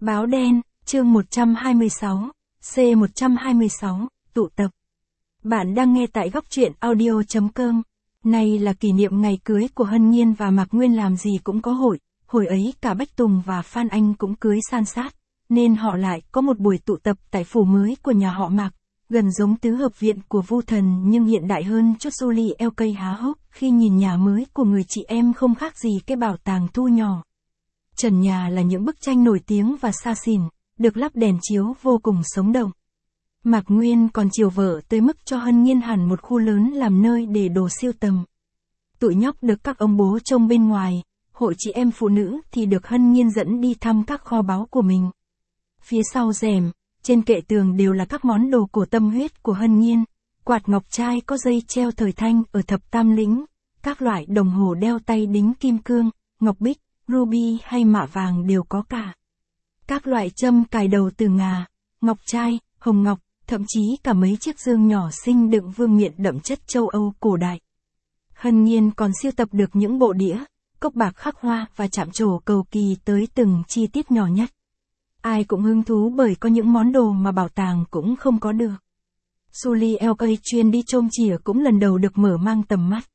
Báo đen, chương 126, C126, tụ tập. Bạn đang nghe tại góc truyện audio.com. Này là kỷ niệm ngày cưới của Hân Nhiên và Mạc Nguyên, làm gì cũng có hội. Hồi ấy cả Bách Tùng và Phan Anh cũng cưới san sát, nên họ lại có một buổi tụ tập tại phủ mới của nhà họ Mạc, gần giống tứ hợp viện của Vu Thần nhưng hiện đại hơn chút. Julie LK há hốc khi nhìn nhà mới của người chị em không khác gì cái bảo tàng thu nhỏ. Trần nhà là những bức tranh nổi tiếng và xa xỉn, được lắp đèn chiếu vô cùng sống động. Mạc Nguyên còn chiều vợ tới mức cho Hân Nhiên hẳn một khu lớn làm nơi để đồ sưu tầm. Tụi nhóc được các ông bố trông bên ngoài, hội chị em phụ nữ thì được Hân Nhiên dẫn đi thăm các kho báu của mình. Phía sau rèm, trên kệ tường đều là các món đồ cổ tâm huyết của Hân Nhiên, quạt ngọc trai có dây treo thời thanh ở Thập Tam Lĩnh, các loại đồng hồ đeo tay đính kim cương, ngọc bích, ruby hay mạ vàng đều có cả. Các loại châm cài đầu từ ngà, ngọc trai, hồng ngọc, thậm chí cả mấy chiếc dương nhỏ xinh đựng vương miện đậm chất châu Âu cổ đại. Hân Nhiên còn sưu tập được những bộ đĩa, cốc bạc khắc hoa và chạm trổ cầu kỳ tới từng chi tiết nhỏ nhất. Ai cũng hứng thú bởi có những món đồ mà bảo tàng cũng không có được. Julie LK chuyên đi chôm chìa cũng lần đầu được mở mang tầm mắt.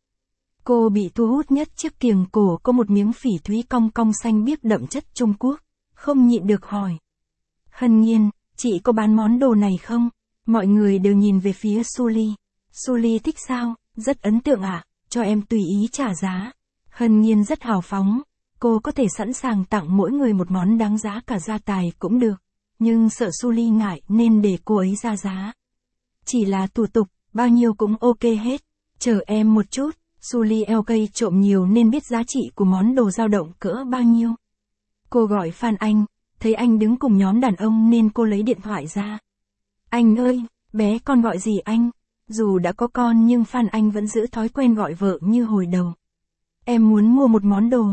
Cô bị thu hút nhất chiếc kiềng cổ có một miếng phỉ thúy cong cong xanh biếc đậm chất Trung Quốc, không nhịn được hỏi. Hân Nhiên, chị có bán món đồ này không? Mọi người đều nhìn về phía Julie. Julie thích sao? Rất ấn tượng ạ, cho em tùy ý trả giá. Hân Nhiên rất hào phóng, cô có thể sẵn sàng tặng mỗi người một món đáng giá cả gia tài cũng được, nhưng sợ Julie ngại nên để cô ấy ra giá. Chỉ là thủ tục, bao nhiêu cũng ok hết, chờ em một chút. Julie LK trộm nhiều nên biết giá trị của món đồ dao động cỡ bao nhiêu. Cô gọi Phan Anh, thấy anh đứng cùng nhóm đàn ông nên cô lấy điện thoại ra. Anh ơi, bé con gọi gì anh? Dù đã có con nhưng Phan Anh vẫn giữ thói quen gọi vợ như hồi đầu. Em muốn mua một món đồ.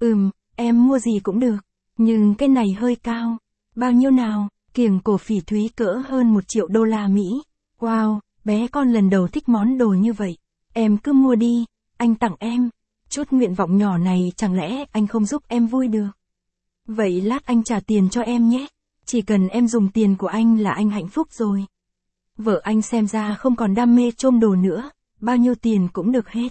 Em mua gì cũng được. Nhưng cái này hơi cao. Bao nhiêu nào? Kiềng cổ phỉ thúy cỡ hơn 1 triệu đô la Mỹ. Wow, bé con lần đầu thích món đồ như vậy. Em cứ mua đi, anh tặng em. Chút nguyện vọng nhỏ này chẳng lẽ anh không giúp em vui được? Vậy lát anh trả tiền cho em nhé. Chỉ cần em dùng tiền của anh là anh hạnh phúc rồi. Vợ anh xem ra không còn đam mê chôm đồ nữa, bao nhiêu tiền cũng được hết.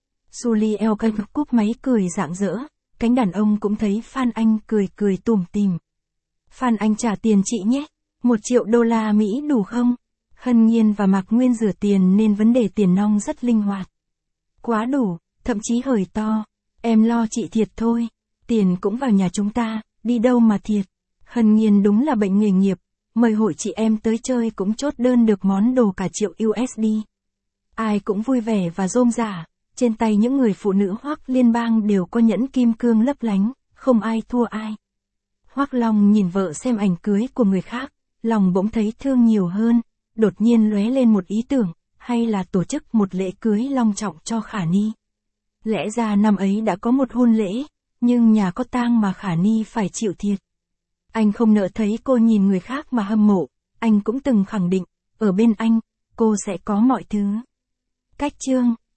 Julie LK cúp máy cười rạng rỡ, cánh đàn ông cũng thấy Phan Anh cười tủm tỉm. Phan Anh trả tiền chị nhé, 1 triệu đô la Mỹ đủ không? Hân Nhiên và Mạc Nguyên rửa tiền nên vấn đề tiền nong rất linh hoạt. Quá đủ, thậm chí hời to, em lo chị thiệt thôi, tiền cũng vào nhà chúng ta, đi đâu mà thiệt. Hân Nhiên đúng là bệnh nghề nghiệp, mời hội chị em tới chơi cũng chốt đơn được món đồ cả triệu USD. Ai cũng vui vẻ và rôm rả, trên tay những người phụ nữ Hoắc Liên bang đều có nhẫn kim cương lấp lánh, không ai thua ai. Hoắc Long nhìn vợ xem ảnh cưới của người khác, lòng bỗng thấy thương nhiều hơn, đột nhiên lóe lên một ý tưởng, hay là tổ chức một lễ cưới long trọng cho Khả Ni. Lẽ ra năm ấy đã có một hôn lễ, nhưng nhà có tang mà Khả Ni phải chịu thiệt. Anh không nỡ thấy cô nhìn người khác mà hâm mộ, anh cũng từng khẳng định, ở bên anh, cô sẽ có mọi thứ. Cách chương